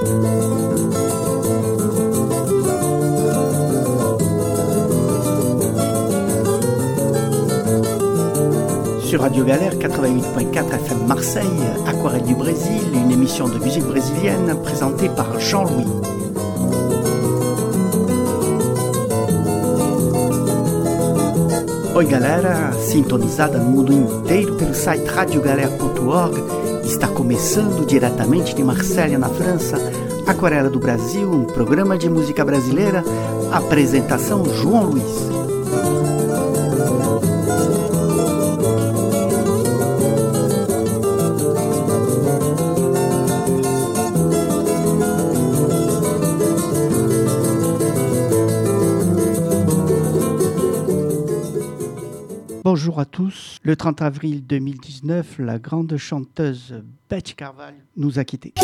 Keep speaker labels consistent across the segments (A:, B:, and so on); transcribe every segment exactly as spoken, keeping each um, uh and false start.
A: Sur Radio Galère quatre-vingt-huit point quatre F M Marseille, Aquarelle du Brésil, une émission de musique brésilienne présentée par Jean-Louis. Oi galera, sintonizada no mundo inteiro pelo site radio galera ponto org, está começando diretamente de Marselha, na França, Aquarela do Brasil, um programa de música brasileira, apresentação João Luiz. Bonjour à tous. Le trente avril deux mille dix-neuf, la grande chanteuse Beth Carvalho nous a quittés.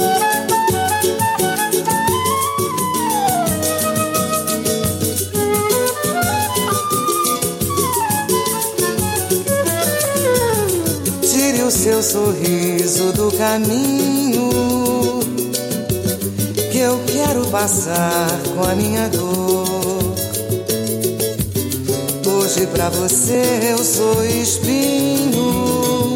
B: Tire o seu sorriso do caminho, que eu quero passar com a minha dor. Hoje pra você eu sou espinho.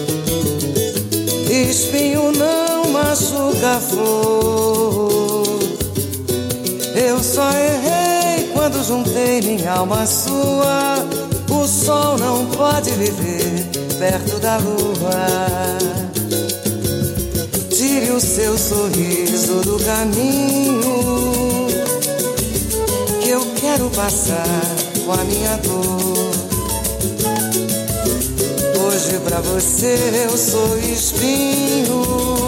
B: Espinho não machuca a flor. Eu só errei quando juntei minha alma à sua. O sol não pode viver perto da lua. Tire o seu sorriso do caminho, que eu quero passar com a minha dor. Hoje pra você eu sou espinho.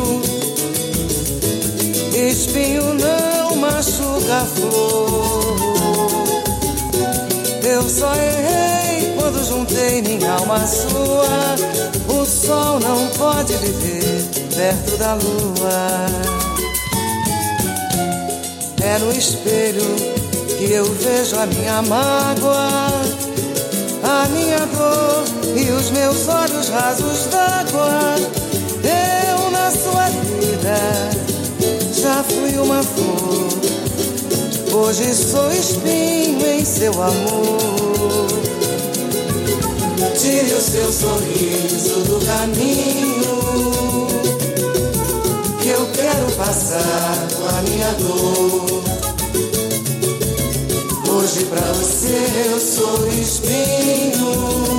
B: Espinho não machuca a flor. Eu só errei quando juntei minha alma à sua. O sol não pode viver perto da lua. É no espelho que eu vejo a minha mágoa, a minha dor e os meus olhos rasos d'água. Eu na sua vida já fui uma flor. Hoje sou espinho em seu amor. Tire o seu sorriso do caminho, que eu quero passar com a minha dor. Hoje pra você eu sou espinho.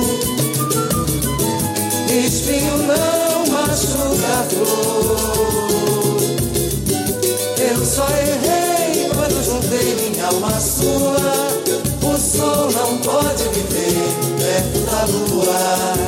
B: Espinho não machuca a flor. Eu só errei quando juntei minha alma à sua. O sol não pode viver perto da lua.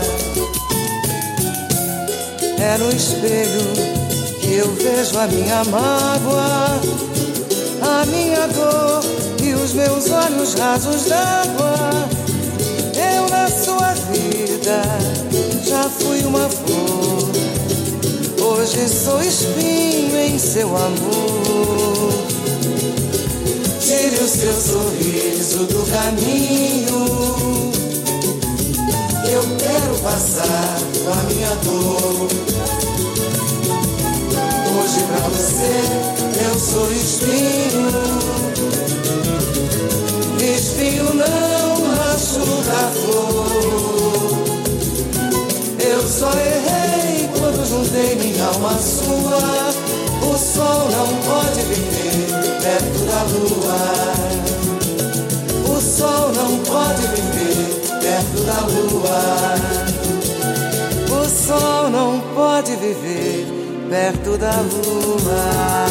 B: É no espelho que eu vejo a minha mágoa, a minha dor e os meus olhos rasos d'água. Eu na sua vida já fui uma flor. Hoje sou espinho em seu amor. Tire o seu sorriso do caminho, eu quero passar com a minha dor. Hoje pra você eu sou espinho. Espinho não machuca a flor. Eu só errei quando juntei minha alma à sua. O sol não pode viver perto da lua. O sol não pode viver perto da lua. O sol não pode viver perto da lua.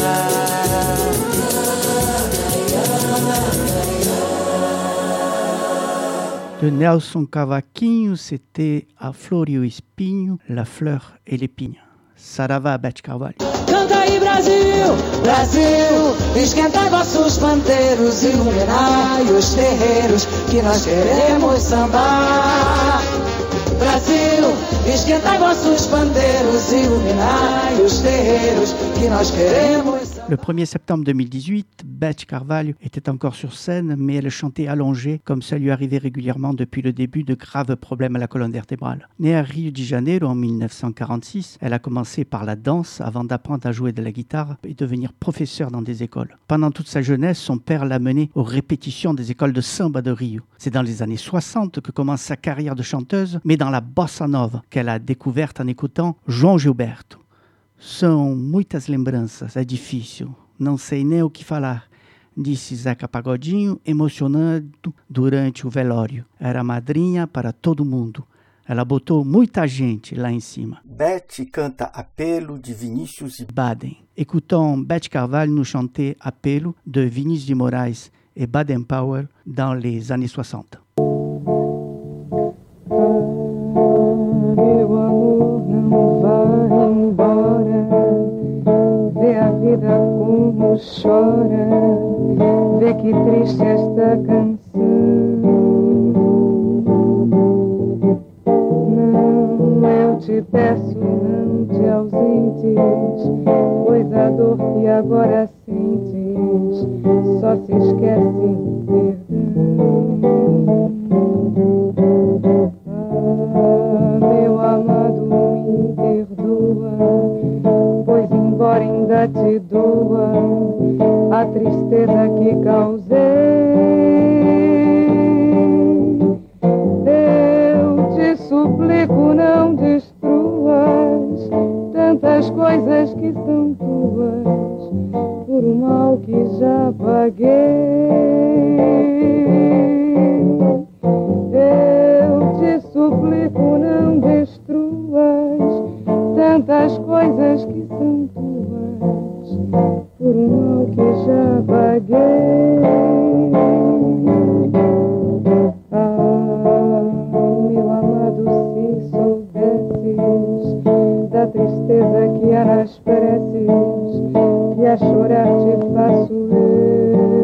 A: De Nelson Cavaquinho, c'était A Flor e o Espinho, La Fleur et l'Épinho. Saravá, Beth Carvalho.
C: Canta aí, Brasil, Brasil, esquenta vossos pandeiros, iluminai os terreiros, que nós queremos sambar. Brasil, esquenta vossos pandeiros, iluminai os terreiros, que nós queremos sambar.
A: Le premier septembre deux mille dix-huit, Beth Carvalho était encore sur scène, mais elle chantait allongée, comme ça lui arrivait régulièrement depuis le début de graves problèmes à la colonne vertébrale. Née à Rio de Janeiro en mille neuf cent quarante-six, elle a commencé par la danse avant d'apprendre à jouer de la guitare et devenir professeure dans des écoles. Pendant toute sa jeunesse, son père l'a menée aux répétitions des écoles de samba de Rio. C'est dans les années soixante que commence sa carrière de chanteuse, mais dans la bossa nova qu'elle a découverte en écoutant João Gilberto. São muitas lembranças, é difícil, não sei nem o que falar, disse Zeca Pagodinho, emocionado durante o velório. Era madrinha para todo mundo. Ela botou muita gente lá em cima.
D: Beth canta Apelo de Vinícius e
A: Baden. Écoutons Beth Carvalho nous chanter Apelo de Vinícius de Moraes et Baden Powell dans les années soixante.
C: Meu amor, não vá embora, vê a vida como chora, vê que triste esta canção. Não, eu te peço, não te ausentes, pois a dor que agora sentes só se esquece em perdão. Meu amado, me perdoa, pois embora ainda te doa a tristeza que causei, eu te suplico, não destruas tantas coisas que são tuas por um mal que já paguei. Suplico, não destruas tantas coisas que são tuas por um mal que já paguei. Ah, meu amado, se soubesses da tristeza que há nas preces que a chorar te faço eu.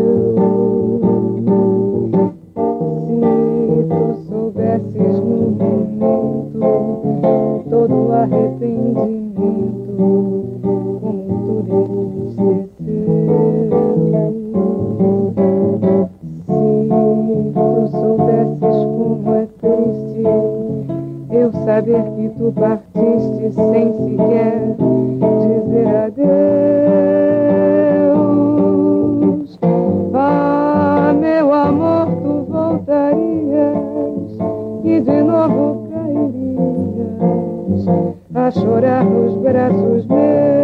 C: Soubesses no momento todo arrependimento, como tudo entristeceu. Se tu soubesses como é triste eu saber que tu partiste sem sequer dizer adeus. Ah, meu amor, tu voltarias e de novo cairias a chorar nos braços meus.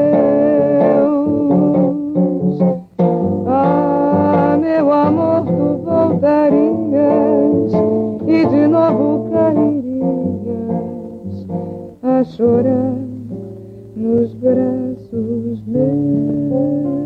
C: Ah, meu amor, tu voltarias e de novo cairias a chorar nos braços meus.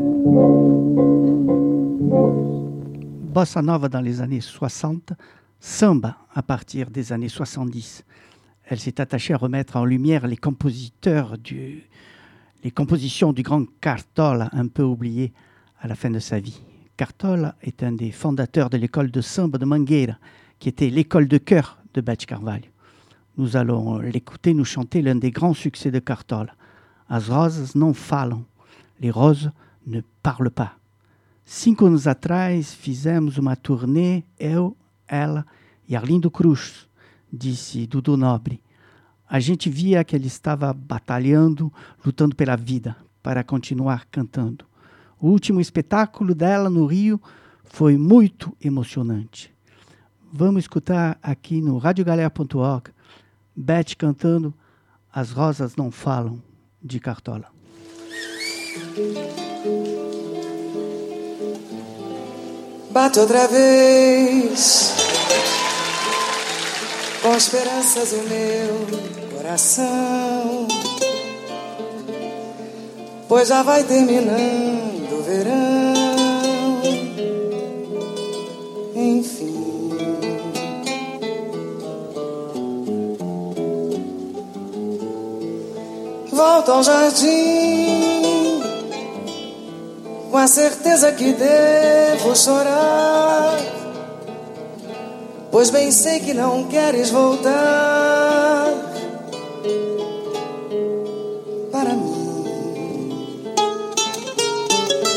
A: Bossa nova dans les années soixante, samba à partir des années soixante-dix. Elle s'est attachée à remettre en lumière les compositeurs du, les compositions du grand Cartola, un peu oublié à la fin de sa vie. Cartola est un des fondateurs de l'école de samba de Mangueira, qui était l'école de chœur de Beth Carvalho. Nous allons l'écouter nous chanter l'un des grands succès de Cartola. As rosas não falam, les roses ne parlent pas. Cinco anos atrás fizemos uma turnê, eu, ela e Arlindo Cruz, disse Dudu Nobre. A gente via que ele estava batalhando, lutando pela vida, para continuar cantando. O último espetáculo dela no Rio foi muito emocionante. Vamos escutar aqui no radio galera ponto org, Beth cantando As Rosas Não Falam, de Cartola.
B: Bate outra vez com esperanças o meu coração, pois já vai terminando o verão, enfim. Volto ao jardim com a certeza que devo chorar, pois bem sei que não queres voltar para mim.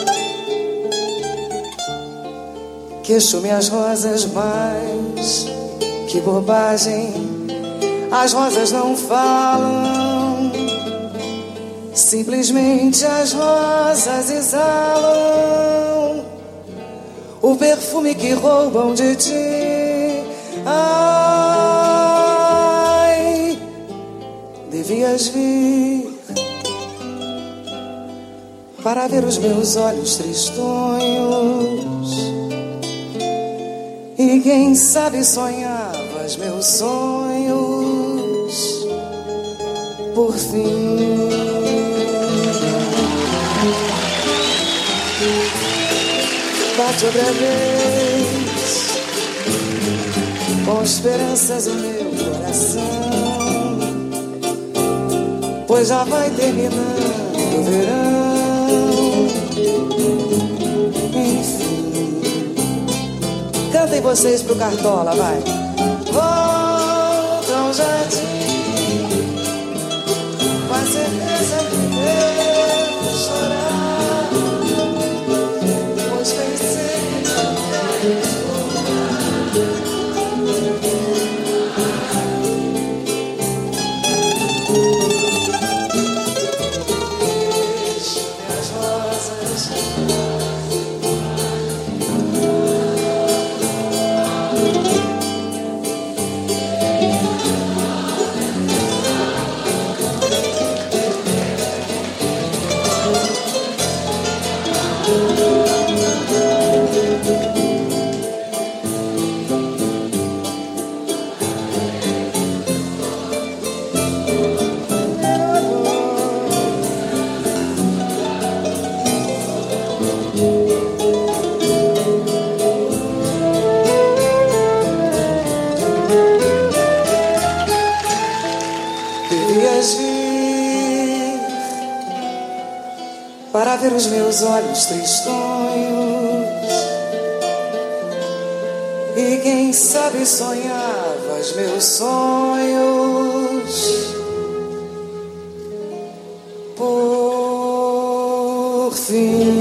B: Queixo-me as rosas, mas que bobagem. As rosas não falam, simplesmente as rosas exalam o perfume que roubam de ti. Ai, devias vir para ver os meus olhos tristonhos e quem sabe sonhavas meus sonhos por fim. Bate outra vez com esperanças o meu coração, pois já vai terminando o verão. Enfim, cantem vocês pro Cartola, vai. Volta ao jardim com a certeza que devo chorar, pois pensei que não queres para ver os meus olhos tristonhos e quem sabe sonhavas meus sonhos por fim.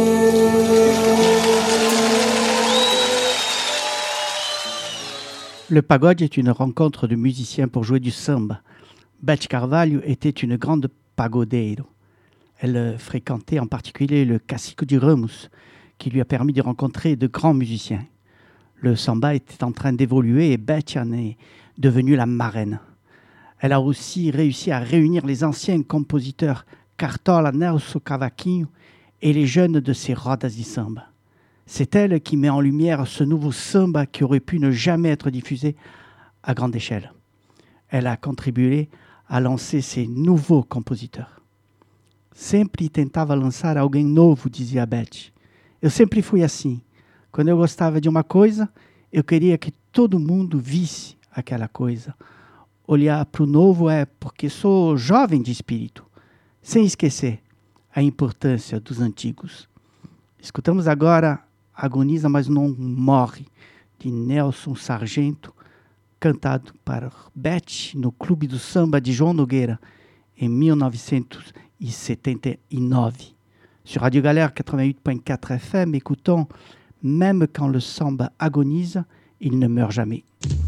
A: Le pagode est une rencontre de musiciens pour jouer du samba. Beth Carvalho était une grande pagodeiro. Elle fréquentait en particulier le Cacique de Ramos, qui lui a permis de rencontrer de grands musiciens. Le samba était en train d'évoluer et Beth en est devenue la marraine. Elle a aussi réussi à réunir les anciens compositeurs Cartola, Nelson Cavaquinho et les jeunes de ses rodas de samba. C'est elle qui met en lumière ce nouveau samba qui aurait pu ne jamais être diffusé à grande échelle. Elle a contribué à lancer ces nouveaux compositeurs. Sempre tentava lançar alguém novo, dizia Beth. Eu sempre fui assim. Quando eu gostava de uma coisa, eu queria que todo mundo visse aquela coisa. Olhar para o novo é porque sou jovem de espírito, sem esquecer a importância dos antigos. Escutamos agora Agoniza, mas não morre, de Nelson Sargento, cantado para Beth no Clube do Samba de João Nogueira, em mille neuf cent soixante-dix-neuf. Sur Radio Galère quatre-vingt-huit point quatre F M, écoutons Même quand le samba agonise, il ne meurt jamais.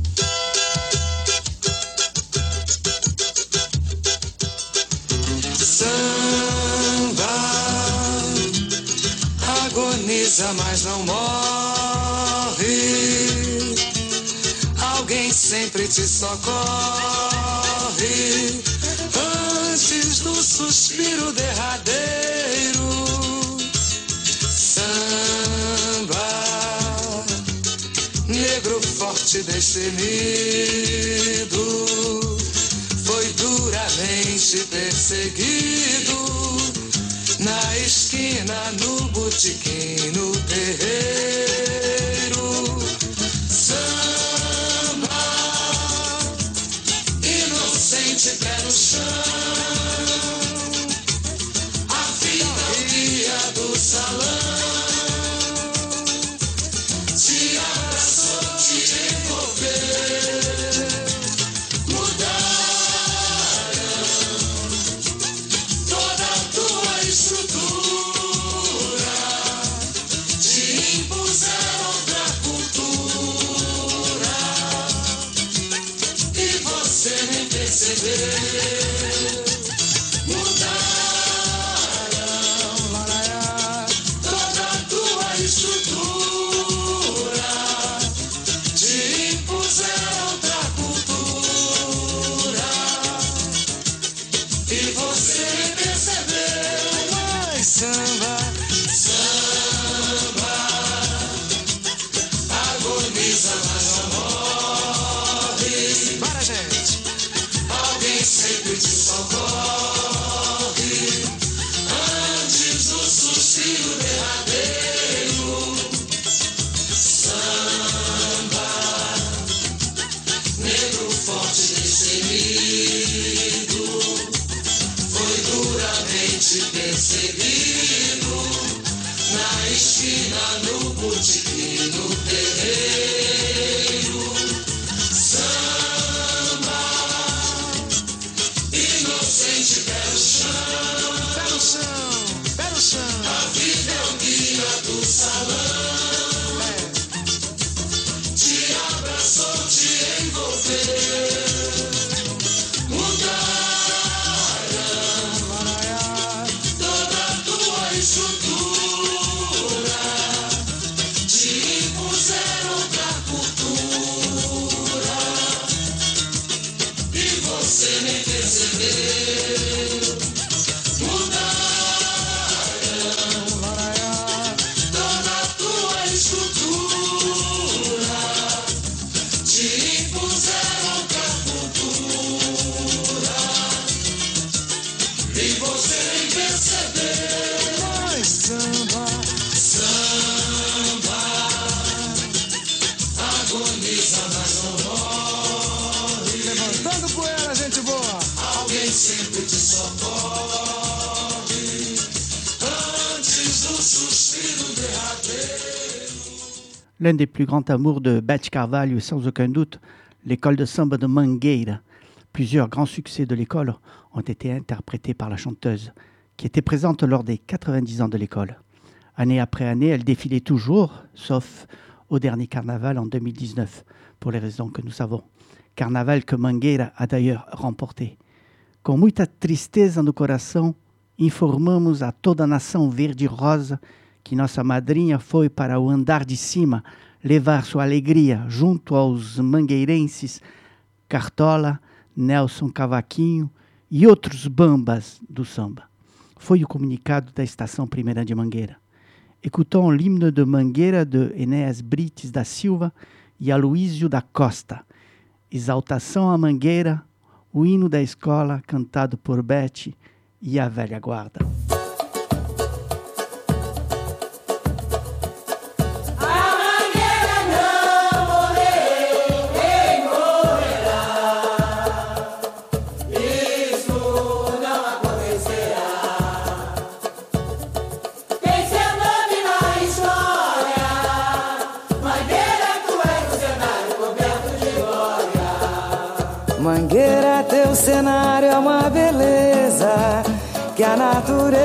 B: Samba agoniza, mas não morre. Alguém sempre te socorre antes do suspiro derradeiro. Samba, negro forte destemido, foi duramente perseguido na esquina, no botequim, no terreiro. Samba, inocente, pé no chão, estrutura de impossível.
A: L'un des plus grands amours de Beth Carvalho, sans aucun doute, l'école de samba de Mangueira. Plusieurs grands succès de l'école ont été interprétés par la chanteuse, qui était présente lors des quatre-vingt-dix ans de l'école. Année après année, elle défilait toujours, sauf au dernier carnaval en deux mille dix-neuf, pour les raisons que nous savons. Carnaval que Mangueira a d'ailleurs remporté. Com muita tristeza no coração, informamos a toda a nação verde-rosa que nossa madrinha foi para o andar de cima levar sua alegria junto aos mangueirenses Cartola, Nelson Cavaquinho e outros bambas do samba. Foi o comunicado da Estação Primeira de Mangueira. Écoutons l'hymne de Mangueira de Enéas Brites da Silva e Aloísio da Costa. Exaltação à Mangueira, o hino da escola cantado por Beth e a velha guarda.
B: Mangueira, teu cenário é uma beleza que a natureza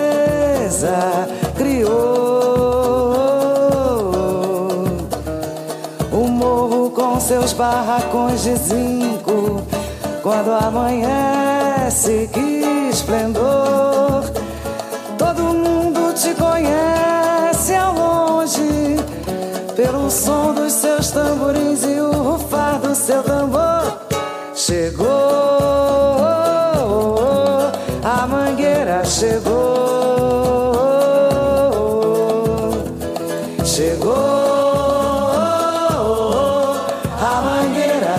B: criou. O morro com seus barracões de zinco, quando amanhece, que esplendor. Todo mundo te conhece ao longe, pelo som dos seus tamborins e o rufar do seu tambor. Chegou, a Mangueira chegou. Chegou, a Mangueira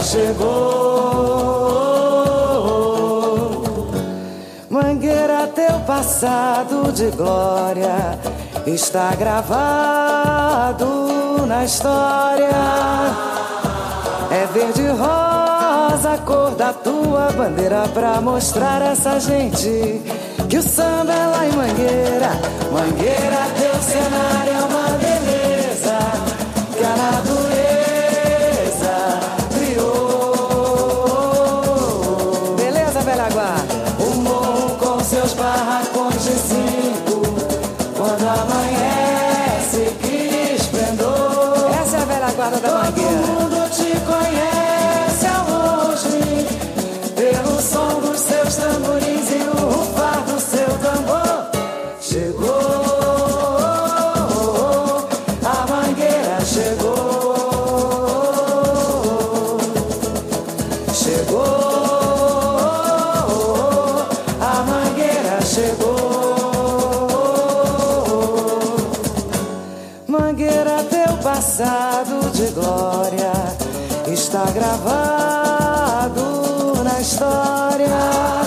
B: chegou. Mangueira, teu passado de glória está gravado na história. É verde e rosa a cor da tua bandeira, pra mostrar a essa gente que o samba é lá em Mangueira. Mangueira, teu cenário é uma beleza que a natureza criou. Beleza, velha guarda? O morro com seus barracões de cinco, quando amanhece, que esplendor. Essa é a velha guarda da Mangueira. Todo mundo te conhece ao longe, pelo passado de glória está gravado na história.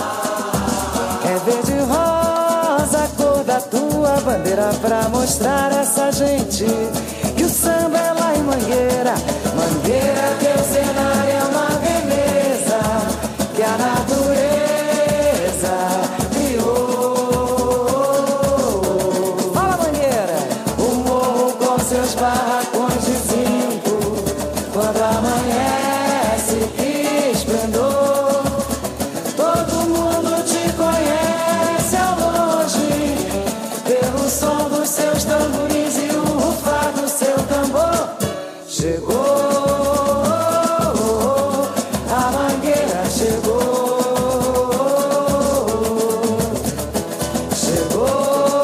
B: É verde e rosa a cor da tua bandeira pra mostrar a essa gente que o samba é lá em Mangueira. Mangueira, teu cenário é uma beleza que a natureza criou. Fala, Mangueira! O morro com seus barracões de zinco, quando amanhece, que esplendor. Todo mundo te conhece ao longe pelo som dos seus tamborins e o rufar do seu tambor. Chegou, a Mangueira chegou. Chegou,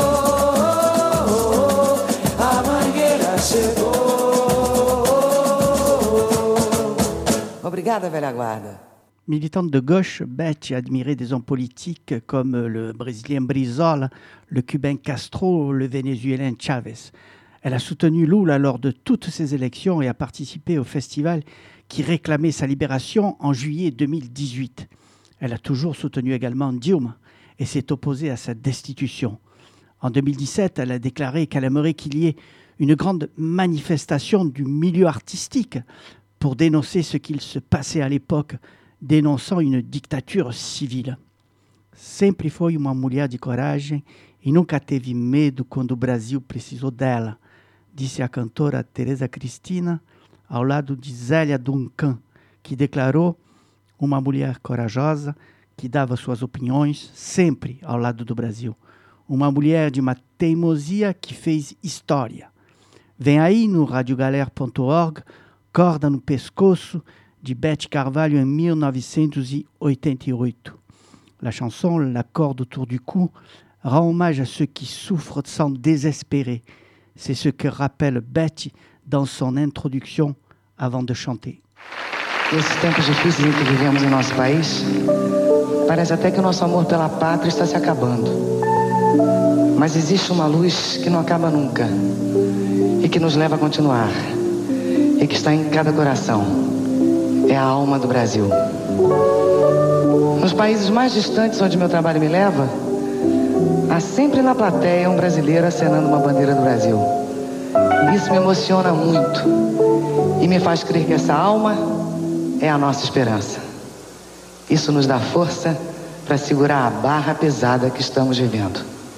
B: a Mangueira chegou. Obrigada, velha guarda.
A: Militante de gauche, Betty admirait des hommes politiques comme le Brésilien Brizola, le Cubain Castro, le Vénézuélien Chavez. Elle a soutenu Lula lors de toutes ses élections et a participé au festival qui réclamait sa libération en juillet deux mille dix-huit. Elle a toujours soutenu également Dilma et s'est opposée à sa destitution. En deux mille dix-sept, elle a déclaré qu'elle aimerait qu'il y ait une grande manifestation du milieu artistique pour dénoncer ce qu'il se passait à l'époque, dénonçant une dictature civile. Sempre foi uma mulher de coragem e nunca teve medo quando o Brasil precisou dela, disse a cantora Teresa Cristina, ao lado de Zélia Duncan, que declarou uma mulher corajosa que dava suas opiniões sempre ao lado do Brasil. Uma mulher de uma teimosia que fez história. Vem aí no radiogalère ponto org, Corda no Pescoço, de Betty Carvalho em mille neuf cent quatre-vingt-dix-huit. La chanson La corde autour du cou rend hommage à ceux qui souffrent sans désespérer. C'est ce que rappelle Betty dans son introduction avant de chanter.
E: Nesses tempos difíceis em que vivemos em nosso país, parece até que o nosso amor pela pátria está se acabando. Mas existe uma luz que não acaba nunca e que nos leva a continuar e que está em cada coração. É a alma do Brasil. Nos países mais distantes onde meu trabalho me leva, há sempre na plateia um brasileiro acenando uma bandeira do Brasil. Isso me emociona muito e me faz crer que essa alma é a nossa esperança. Isso nos dá força para segurar a barra pesada que estamos vivendo.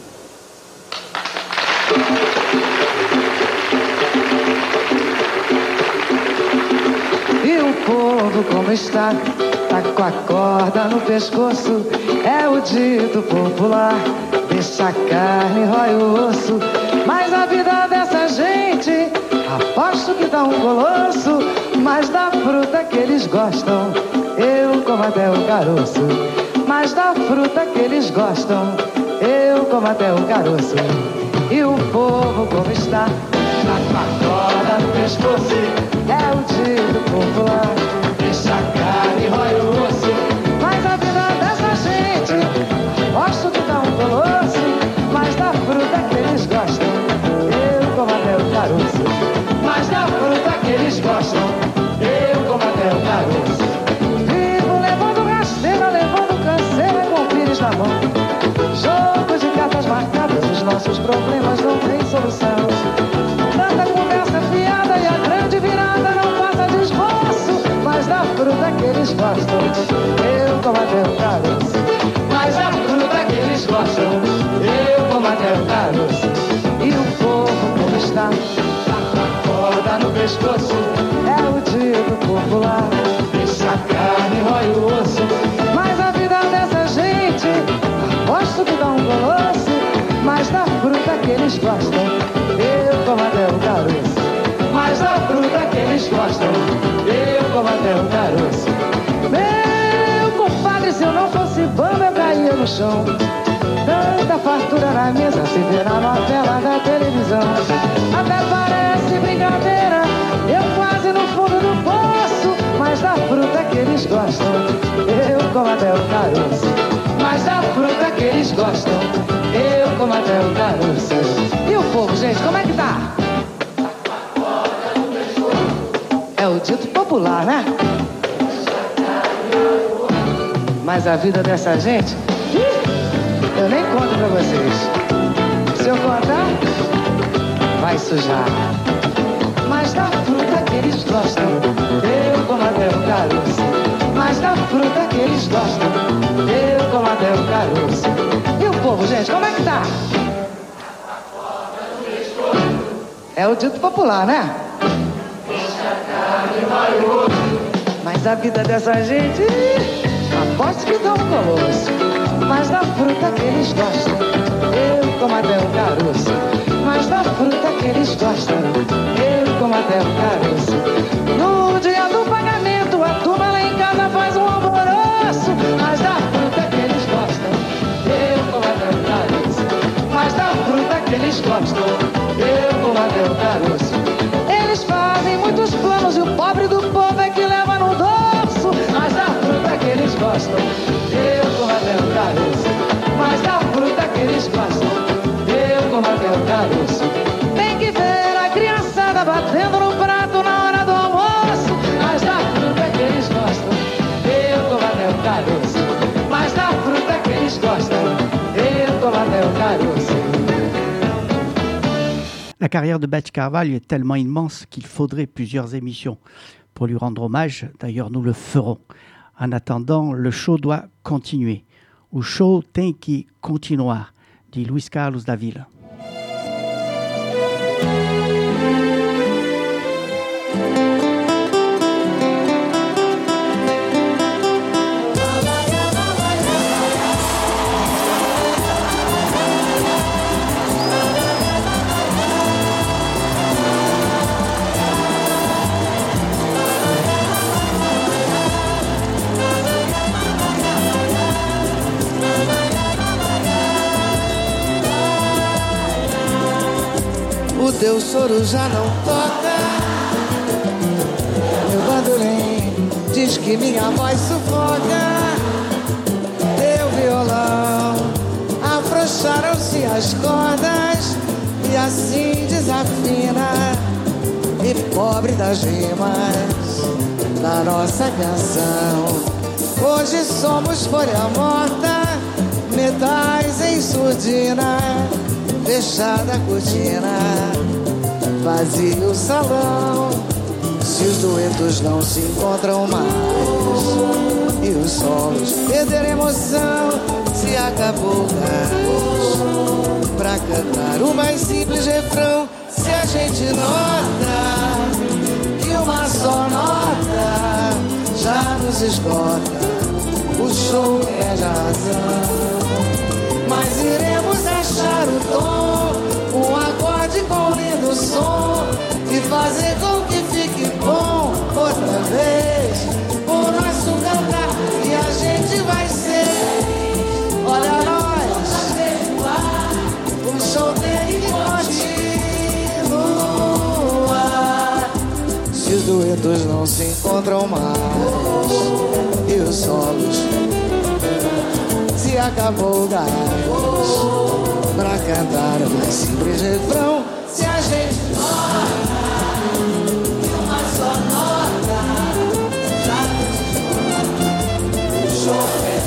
E: E o povo como está, tá com a corda no pescoço, é o dito popular. Deixa a carne, rói o osso, mas a vida dessa gente, aposto que dá um colosso, mas da fruta que eles gostam, eu como até o caroço. Mas da fruta que eles gostam, eu como até o caroço. E o povo como está, tá com a corda no pescoço, é o dito popular. Deixa a carne, rói o osso, mas a vida dessa gente, aposto que dá um colosso, mas da fruta que eles gostam, eu como até o caroço. Mas da fruta que eles gostam, eu como até o caroço. Vivo levando rasteira, levando canseira com pires na mão. Jogo de cartas marcadas, os nossos problemas não têm solução. Tanta conversa fiada e a grande virada não passa de esboço. Mas da fruta que eles gostam, eu como até o caroço. Mas da fruta que eles gostam, eu como até o caroço. E o povo como está, tá com a corda no pescoço, é o dito popular. Deixa a carne, rói o osso, mas a vida dessa gente, aposto que dá um colosso, mas da fruta que eles gostam, eu como até o caroço. Mas da fruta que eles gostam, eu como até o caroço. Meu compadre, se eu não fosse bamba, eu caía no chão. Tanta fartura na mesa, se vê na novela da televisão. Até parece brincadeira, eu quase no fundo do poço. Mas da fruta que eles gostam, eu como até o caroço. Mas da fruta que eles gostam, eu como até o caroço. E o povo, gente, como é que tá? dito popular, né? Mas a vida dessa gente, eu nem conto pra vocês. Se eu contar, vai sujar. Mas da fruta que eles gostam, eu como até o caroço. Mas da fruta que eles gostam, eu como até o caroço. E o povo, gente, como é que tá? É o dito popular, né? Mas a vida dessa gente, aposto que dá um colosso. Mas da fruta que eles gostam, eu como até o caroço. Mas da fruta que eles gostam, eu como até o caroço. No dia do pagamento, a turma lá em casa faz um alvoroço. Mas da fruta que eles gostam, eu como até o caroço. Mas da fruta que eles gostam, eu como até o caroço. Eles fazem muitos planos e o pobre do povo é que leva no dorso. Mas da fruta que eles gostam, eu como até o caroço. Mas da fruta que eles gostam, eu como até o caroço. Tem que ver a criançada batendo no prato na hora do almoço. Mas da fruta que eles gostam, eu como até o caroço. Mas da fruta que eles gostam, eu como até o caroço.
A: La carrière de Bette Carvalho est tellement immense qu'il faudrait plusieurs émissions pour lui rendre hommage. D'ailleurs, nous le ferons. En attendant, le show doit continuer. O show tem que continuar, dit Luis Carlos Davila.
B: O teu choro já não toca. Meu bandolim diz que minha voz sufoca. Teu violão, afrouxaram-se as cordas e assim desafina. E pobre das rimas da nossa canção. Hoje somos folha morta, metais em surdina. Fechada a cortina, vazio o salão. Se os duetos não se encontram mais e os solos perderam emoção, se acabou o gás pra cantar o mais simples refrão. Se a gente nota que uma só nota já nos esgota, o show perde a razão. Mas iremos achar o tom, um acorde com lindo som, e fazer com que fique bom outra vez o nosso cantar. E a gente vai ser, olha nós, o show tem que continuar. Se os duetos não se encontram mais e os solos, se acabou o gás pra cantar o mais simples refrão. Se a gente nota que uma só nota já nos show é.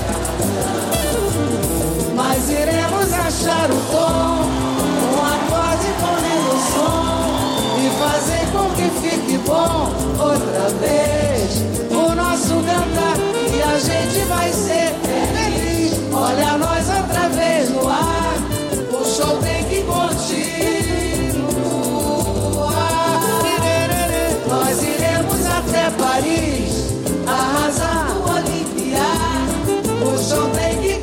B: Mas iremos achar o tom, um acorde com lindo som, e fazer com que fique bom outra vez o nosso cantar. E a gente vai ser feliz. Olha nós outra vez no ar, o show tem que continuar. Nós iremos até Paris, arrasar o Olimpia. O show tem que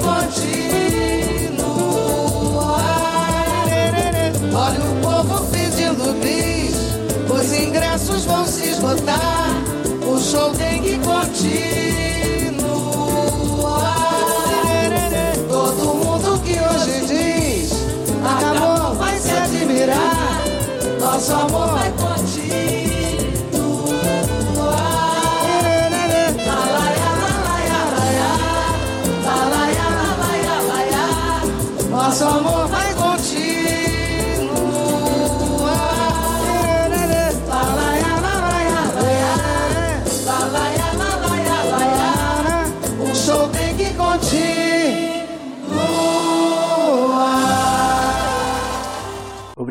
B: continuar. Olha o povo pedindo bis, os ingressos vão se esgotar. O show tem que continuar. Todo mundo que hoje diz acabou vai se admirar. Nosso amor vai continuar. Nosso amor vai continuar.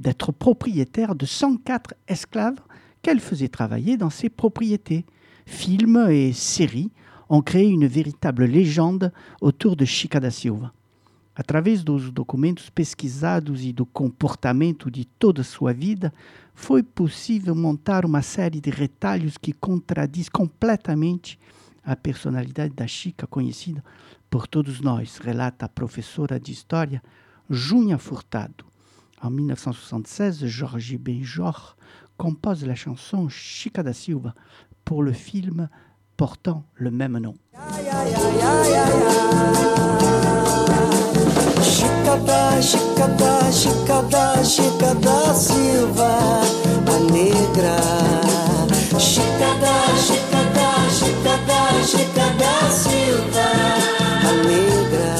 A: d'être propriétaire de cent quatre esclaves qu'elle faisait travailler dans ses propriétés. Films et séries ont créé une véritable légende autour de Chica da Silva. Através dos documentos pesquisados e do comportamento de toda sua vida, foi possível montar uma série de retalhos que contradiz completamente a personalidade da Chica, conhecida por todos nós, relata a professora de História Júnia Furtado. En dix-neuf cent soixante-seize, Jorge Benjor compose la chanson Chica da Silva pour le film portant le même nom.
B: Chica da, Chica da, Chica da, Chica da Silva, a negra. Chica da, Chica da, Chica da, Chica da Silva, a negra.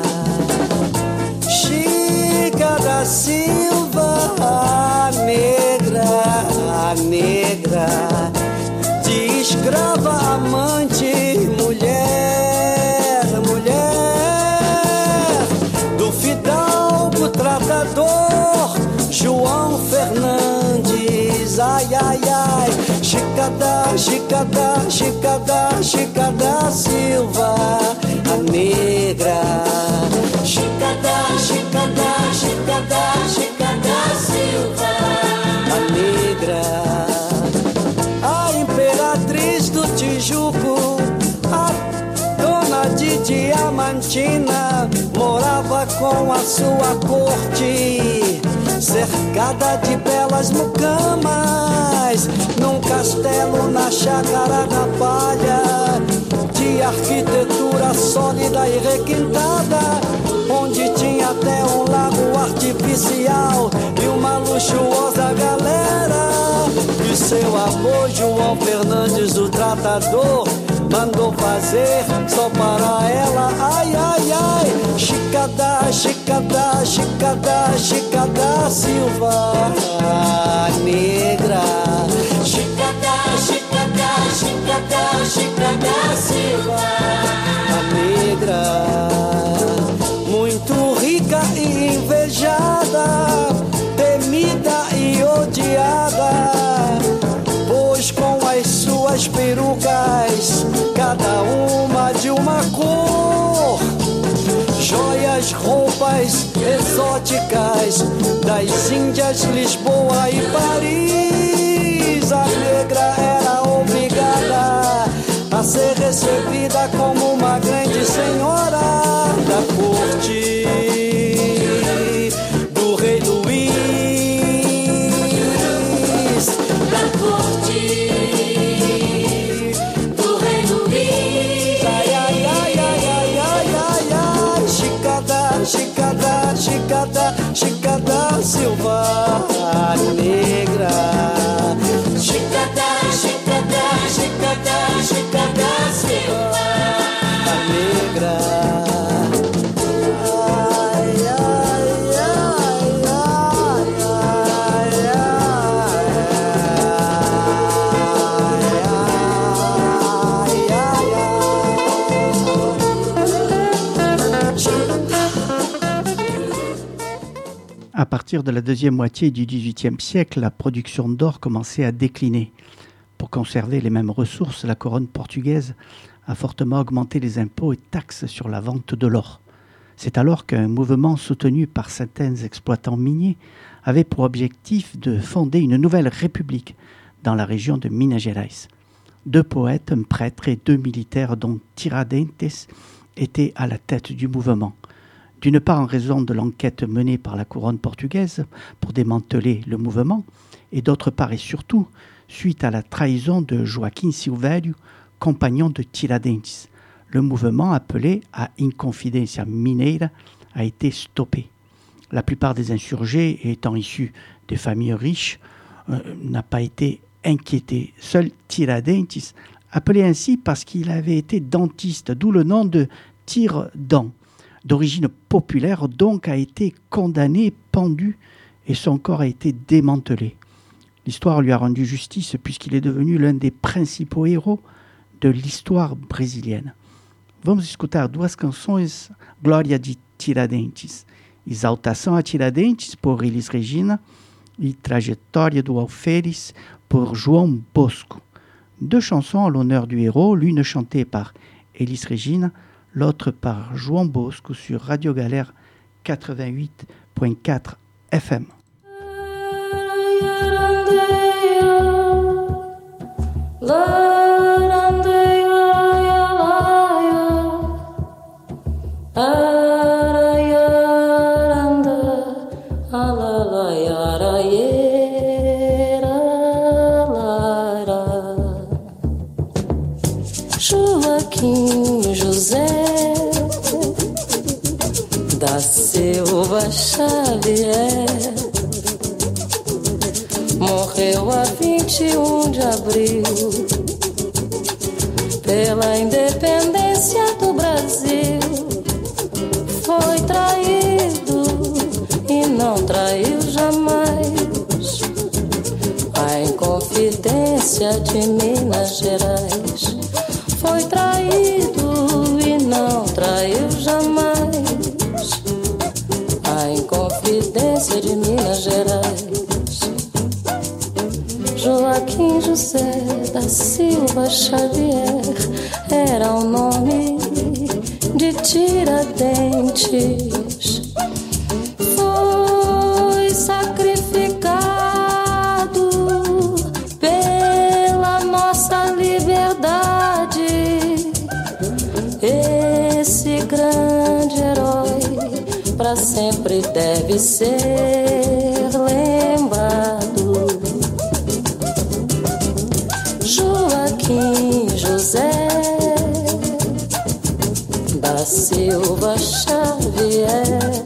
B: Chica da Silva, a negra, a negra. De escrava, amante, mulher, mulher. Do fidalgo, tratador, João Fernandes, ai, ai, ai. Chica da, Chica da, Chica da, Chica da Silva, a negra. Chica da, Chica da, Chica da, Chica da Silva, a negra. A imperatriz do Tijuco, a dona de Diamantina, morava com a sua corte, cercada de belas mucamas, num castelo na chácara da Palha, de arquitetura sólida e requintada, onde tinha até um lago artificial e uma luxuosa galera. E seu avô João Fernandes, o tratador, mandou fazer só para ela, ai, ai, ai. Chica da, Chica da, Chica da, Chica da Silva, a negra. Chica da, Chica da, Chica da, Chica da Silva, a negra. Muito rica e invejada, temida e odiada, pois com as suas perucas, cada uma de uma cor, joias, roupas exóticas das Índias, Lisboa e Paris, a negra era obrigada a ser recebida como uma grande senhora da corte do rei Luís, da corte do rei Luís. Ai, ai, ai, ai, ai, ai, ai, ai. Chica da, Chica da, Chica da, Chica da Silva, a negra. Chica da, Chica da, Chica da, Chica da Silva, a negra.
A: À partir de la deuxième moitié du dix-huitième siècle, la production d'or commençait à décliner. Pour conserver les mêmes ressources, la couronne portugaise a fortement augmenté les impôts et taxes sur la vente de l'or. C'est alors qu'un mouvement soutenu par certains exploitants miniers avait pour objectif de fonder une nouvelle république dans la région de Minas Gerais. Deux poètes, un prêtre et deux militaires dont Tiradentes étaient à la tête du mouvement. D'une part en raison de l'enquête menée par la couronne portugaise pour démanteler le mouvement, et d'autre part et surtout suite à la trahison de Joaquim Silvério, compagnon de Tiradentes. Le mouvement appelé à Inconfidência Mineira a été stoppé. La plupart des insurgés, étant issus des familles riches, euh, n'a pas été inquiété. Seul Tiradentes, appelé ainsi parce qu'il avait été dentiste, d'où le nom de Tire-Dent, d'origine populaire, donc a été condamné, pendu, et son corps a été démantelé. L'histoire lui a rendu justice puisqu'il est devenu l'un des principaux héros de l'histoire brésilienne. Vamos escutar duas canções, Glória de Tiradentes, Exaltação a Tiradentes, por Elis Regina, e Trajetória do Alferes por João Bosco. Deux chansons à l'honneur du héros, l'une chantée par Elis Regina, l'autre par João Bosco sur Radio Galère quatre-vingt-huit point quatre F M.
F: Joaquim José da Silva Xavier morreu a vinte e um de abril pela independência do Brasil. Foi traído e não traiu jamais a Inconfidência de Minas Gerais. Foi traído e não traiu jamais a Inconfidência de Minas Gerais. Joaquim José da Silva Xavier era o nome de Tiradentes. Foi sacrificado pela nossa liberdade. Esse grande herói pra sempre deve ser lembrado. Joaquim José da Silva Xavier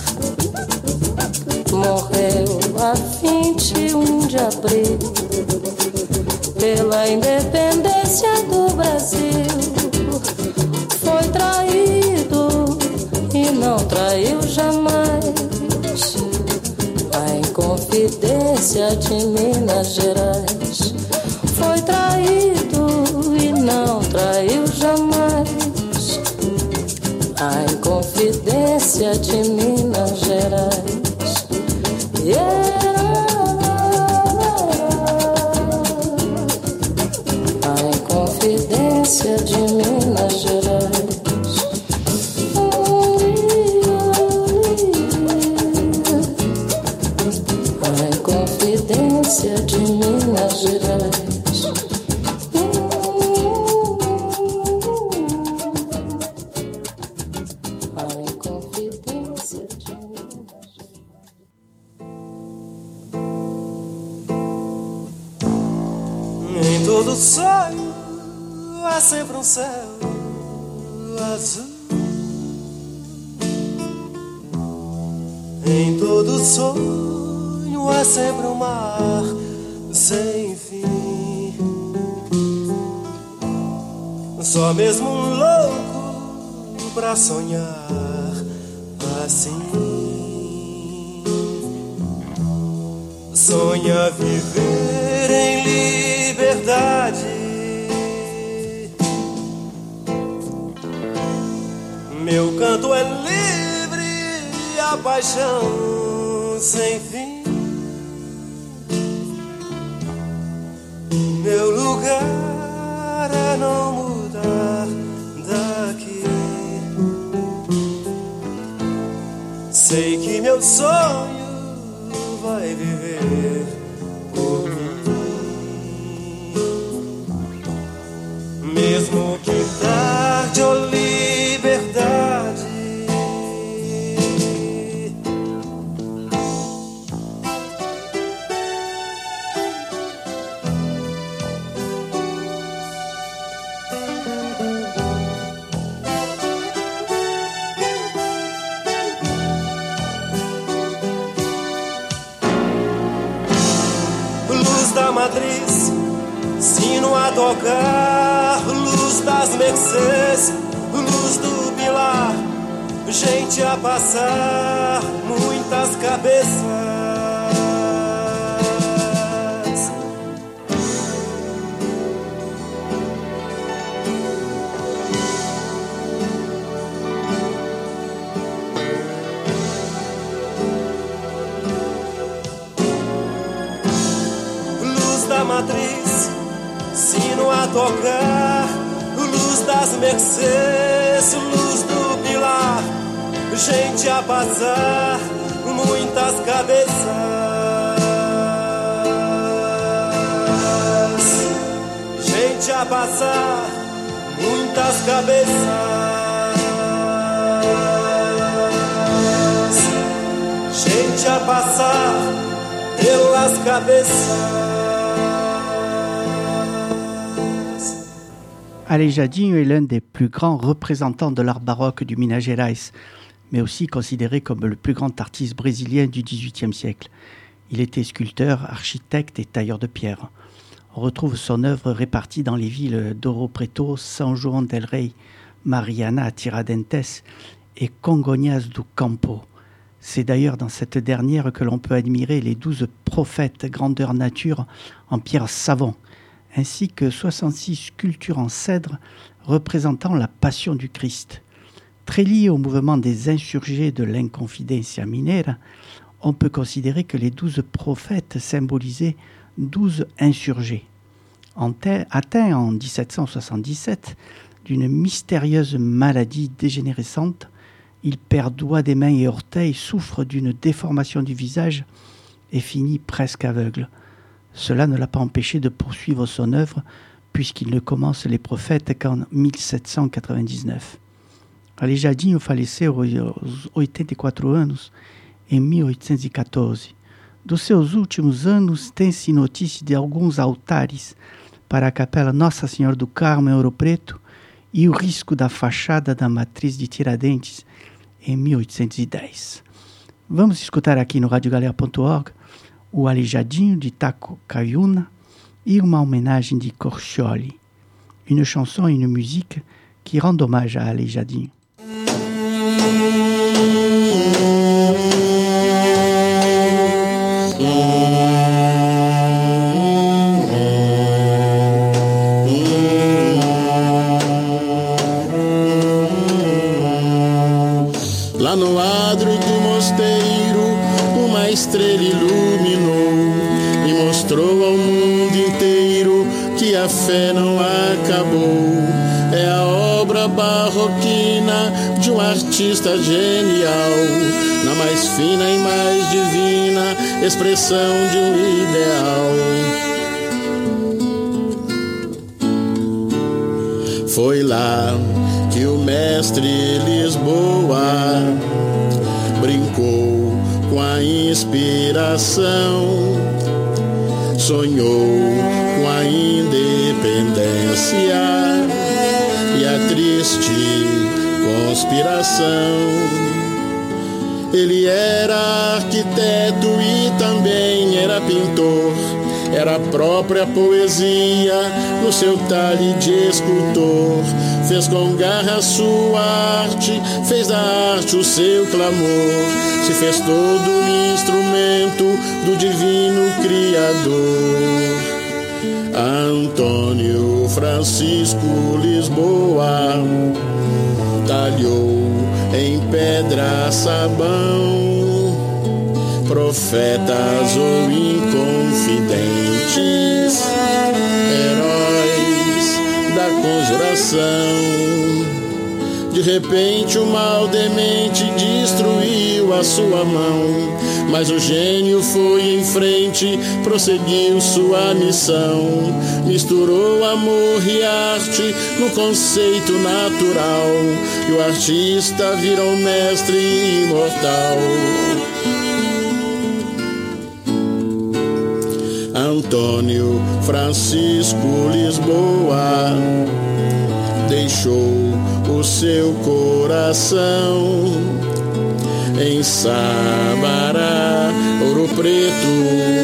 F: morreu a vinte e um de abril pela independência do Brasil. Foi traído e não traiu jamais a Inconfidência de Minas Gerais. Foi traído e não traiu jamais a Inconfidência de Minas Gerais. Yeah. A Inconfidência de Minas Gerais. A Inconfidência de Minas Gerais.
B: Em todo sonho há sempre um céu azul. Em todo sonho há sempre um mar sem fim. Só mesmo um louco pra sonhar assim. Sonha viver em liberdade. Meu canto é livre e a paixão sem fim. Meu lugar é não mudar daqui. Sei que meu sonho vai viver por mim. Mesmo que tarde ou liberdade. Luz da matriz, sino a tocar, luz das Mercês, luz do Pilar, gente a passar, muitas cabeças. tocar, luz das Mercês, luz do Pilar, gente a passar, muitas cabeças, gente a passar, muitas cabeças, gente a passar pelas cabeças.
A: Aleijadinho est l'un des plus grands représentants de l'art baroque du Minas Gerais, mais aussi considéré comme le plus grand artiste brésilien du dix-huitième siècle. Il était sculpteur, architecte et tailleur de pierre. On retrouve son œuvre répartie dans les villes d'Ouro Preto, São João del Rei, Mariana, Tiradentes et Congonhas do Campo. C'est d'ailleurs dans cette dernière que l'on peut admirer les douze prophètes grandeur nature en pierre savon, ainsi que soixante-six sculptures en cèdre représentant la Passion du Christ. Très lié au mouvement des insurgés de l'Inconfidencia Mineira, on peut considérer que les douze prophètes symbolisaient douze insurgés. Atteints en dix-sept cent soixante-dix-sept d'une mystérieuse maladie dégénérescente, il perd doigts des mains et orteils, souffre d'une déformation du visage et finit presque aveugle. Cela ne l'a pas empêché de poursuivre son œuvre, puisqu'il ne commence les prophètes qu'en mille sept cent quatre-vingt-dix-neuf. Aleijadinho faleceu aos oitenta e quatro anos, em mil oitocentos e quatorze. Dos seus últimos anos, tem-se notícia de alguns altares para a capela Nossa Senhora do Carmo em Ouro Preto e o risco da fachada da Matriz de Tiradentes, em mil oitocentos e dez. Vamos escutar aqui no rádio galera ponto org o Aleijadinho de Taco Caiuna et une hommage de Corcioli, une chanson et une musique qui rendent hommage à Aleijadinho.
G: Lá no adro do mosteiro, uma estrela iluminou e mostrou ao mundo inteiro que a fé não acabou. É a obra barroquina de um artista genial, na mais fina e mais divina expressão de um ideal. Foi lá que o mestre Lisboa brincou com a inspiração, sonhou com a independência e a triste conspiração. Ele era arquiteto e também era pintor, era a própria poesia no seu talhe de escultor. Fez com garra sua arte, fez da arte o seu clamor, se fez todo um instrumento do divino Criador. Antônio Francisco Lisboa talhou em pedra sabão profetas ou inconfidentes, heróis da conjuração. De repente o mal demente destruiu a sua mão, mas o gênio foi em frente, prosseguiu sua missão. Misturou amor e arte no conceito natural, e o artista virou mestre imortal. Antônio Francisco Lisboa deixou o seu coração em Sabará, Ouro Preto,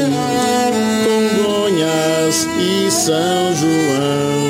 G: Congonhas e São João.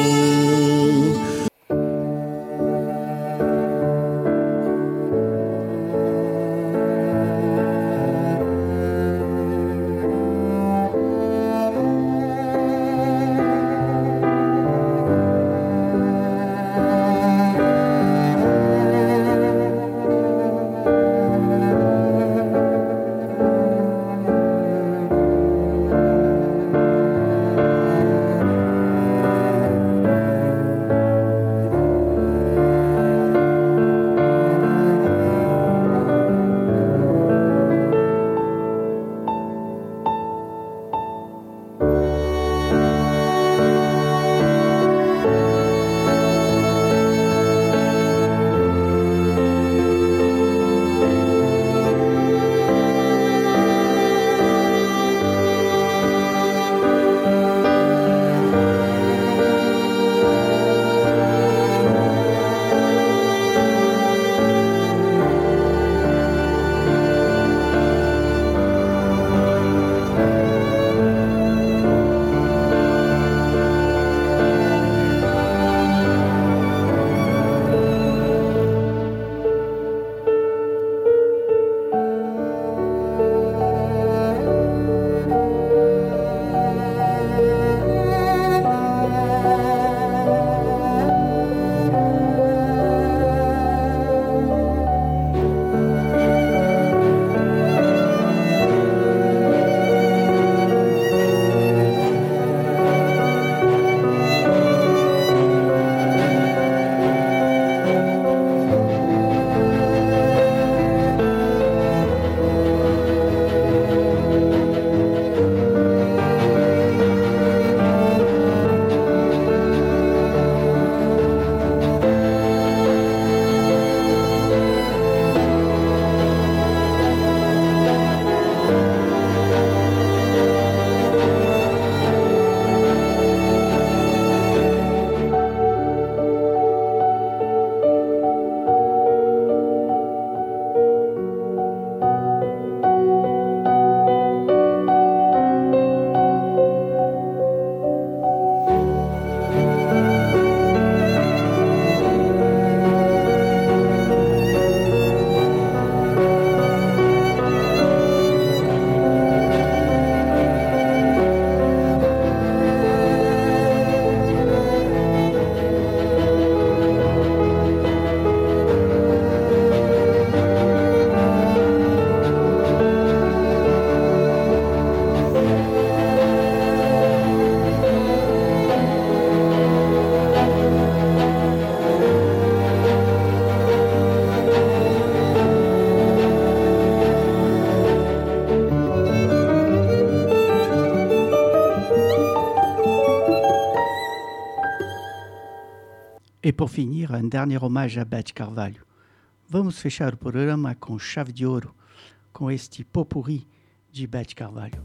A: E por finir, um dernier hommage a Beth Carvalho. Vamos fechar o programa com chave de ouro, com este pot-pourri de Beth Carvalho.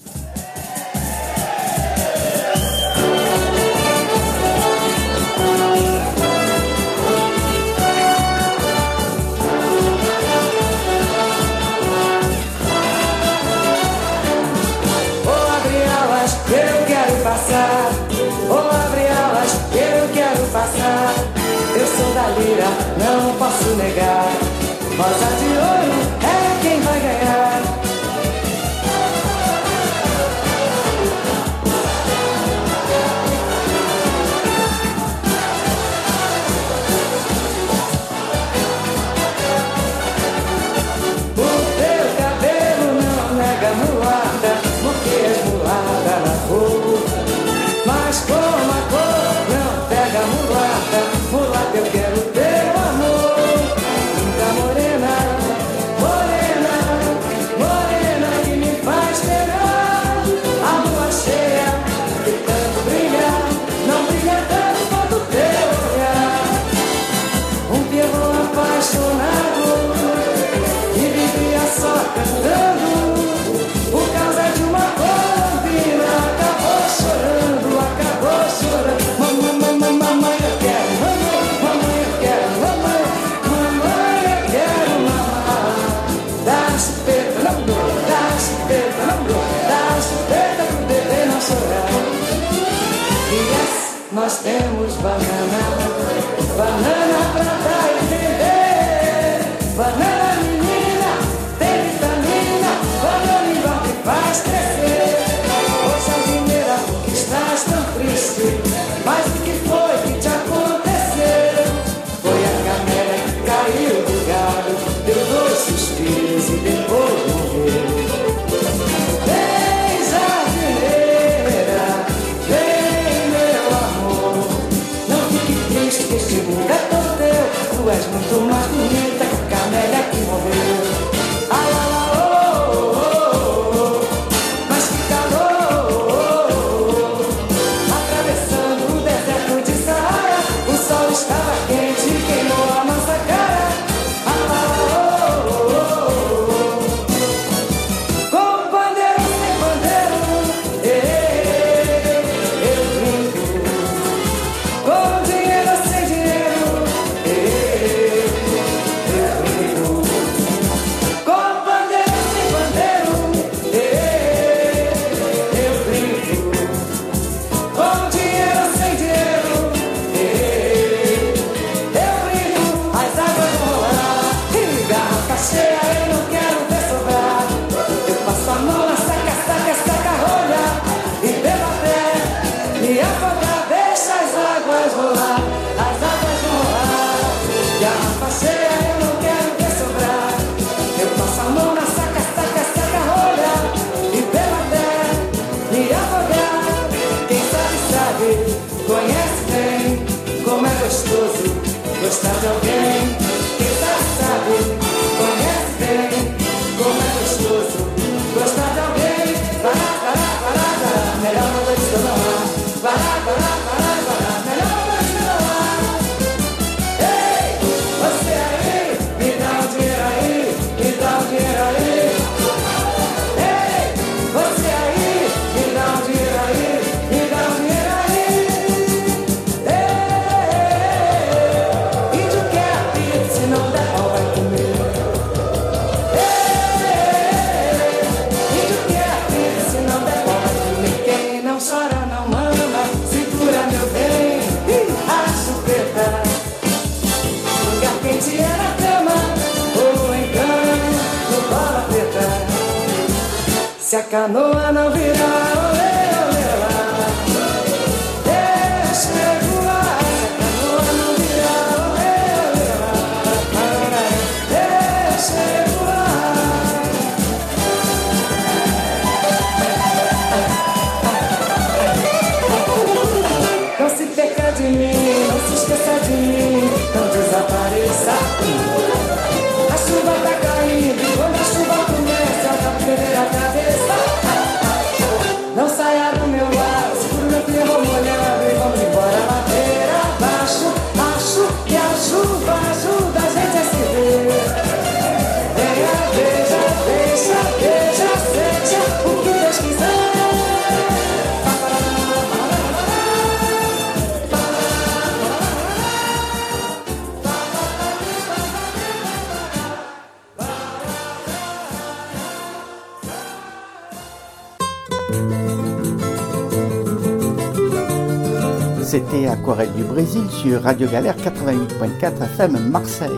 B: Vou abrir alas, eu quero passar. Vou abrir alas, eu quero passar. Eu sou da lira, não posso negar. Rosa de ouro é quem vai ganhar. O teu cabelo não nega mulata, porque és mulata na cor. Mas como a cor não pega mulata, mulata eu quero teu amor. Linda morena, morena, morena que me faz pegar. A lua cheia que tanto brilha, não brilha tanto quanto teu olhar. Um pivô apaixonado e vivia só cantando. Por causa de uma colombina acabou chorando, acabou chorando. Mamãe, mamãe, mamãe, eu quero, mamãe, mamãe, eu quero, mamãe, mamãe, eu quero mamar. Dá chupeta, não dou, dá chupeta, não dou, dá chupeta pro bebê não chorar. Yes, nós temos banana, banana pra dar e vender. Banana menina, tem vitamina, banana engorda e faz crescer. Poxa, mineira, por que estás tão triste? Mas o que foi que te aconteceu? Foi a camélia que caiu do galho, deu dois suspiros e depois morreu. Vem, jardineira, vem, meu amor, não fique triste que este mundo é todo teu. Tu és muito mais bonita que a camélia que morreu. Ai, ai, ai, oh, oh, oh, oh, mas que calor, oh, oh, oh. Atravessando o deserto de Saara, o sol estava quente e queimou a nossa cara. Ai, ai, oh, oh, oh, oh. Com pandeiro sem pandeiro, eh, eu brinco. Com dinheiro sem dinheiro, eh, eu brinco. Com pandeiro sem pandeiro, eh, eu brinco. Com dinheiro sem dinheiro, eh, eu brinco. As águas vão rolar e garrafa cheia eu não quero ver sobrar. Eu passo a mão na saca, saca, saca rolha e bebo até me afogar. Deixa as águas rolar, as águas vão rolar. Garrafa cheia eu não quero ver sobrar. Eu passo a mão na saca, saca, saca rolha e bebo até me afogar. Quem sabe, sabe, conhece bem como é gostoso gostar de alguém. Quem sabe, sabe, conhece bem como é gostoso gostar de alguém. Pará, pará, pará, pará, melhor não deixe eu não há. Pará, pará, pará, pará, melhor não deixe eu não há. Ei, você aí, me dá um dinheiro aí, me dá um dinheiro aí. Ei, você aí, me dá um dinheiro aí, me dá um dinheiro aí. Ei, índio quer a pizza, se não der pau vai comer. Ei, índio quer a pizza, se não der pau vai comer. Quem não chora não mama, segura meu bem, ih, a chupeta. Lugar quente é na cama, ou em cama, no bola preta. Se a canoa não virar, olê, olê lá, deixa eu voar. Se a canoa não virar, olê, olê lá, deixa eu voar. Não se perca de mim, não se esqueça de mim, não desapareça. A chuva tá caindo e quando a chuva começa a tremer a cabeça. Não saia do meu lado, segura meu ferro molhado e vamos embora ladeira abaixo.
A: C'était Aquarelle du Brésil sur Radio Galère quatre-vingt-huit virgule quatro F M Marseille.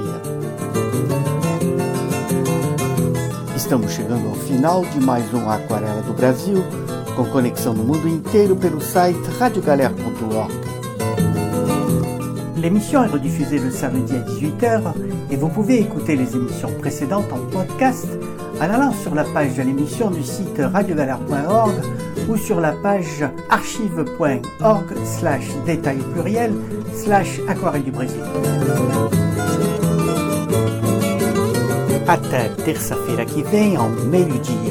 A: Estamos chegando ao final de mais um Aquarela do Brasil, com conexão no mundo inteiro pelo site radio galère point org. L'émission est rediffusée le samedi à dix-huit heures et vous pouvez écouter les émissions précédentes en podcast en allant sur la page de l'émission du site radio galère point org ou sur la page archive point org slash détail pluriel slash aquarelle du Brésil. Até terça-feira que vem ao meio-dia.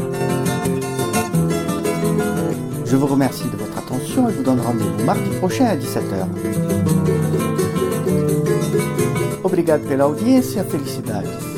A: Je vous remercie de votre attention et vous donne rendez-vous mardi prochain à dix-sept heures. Obrigado pela audiência, felicidades.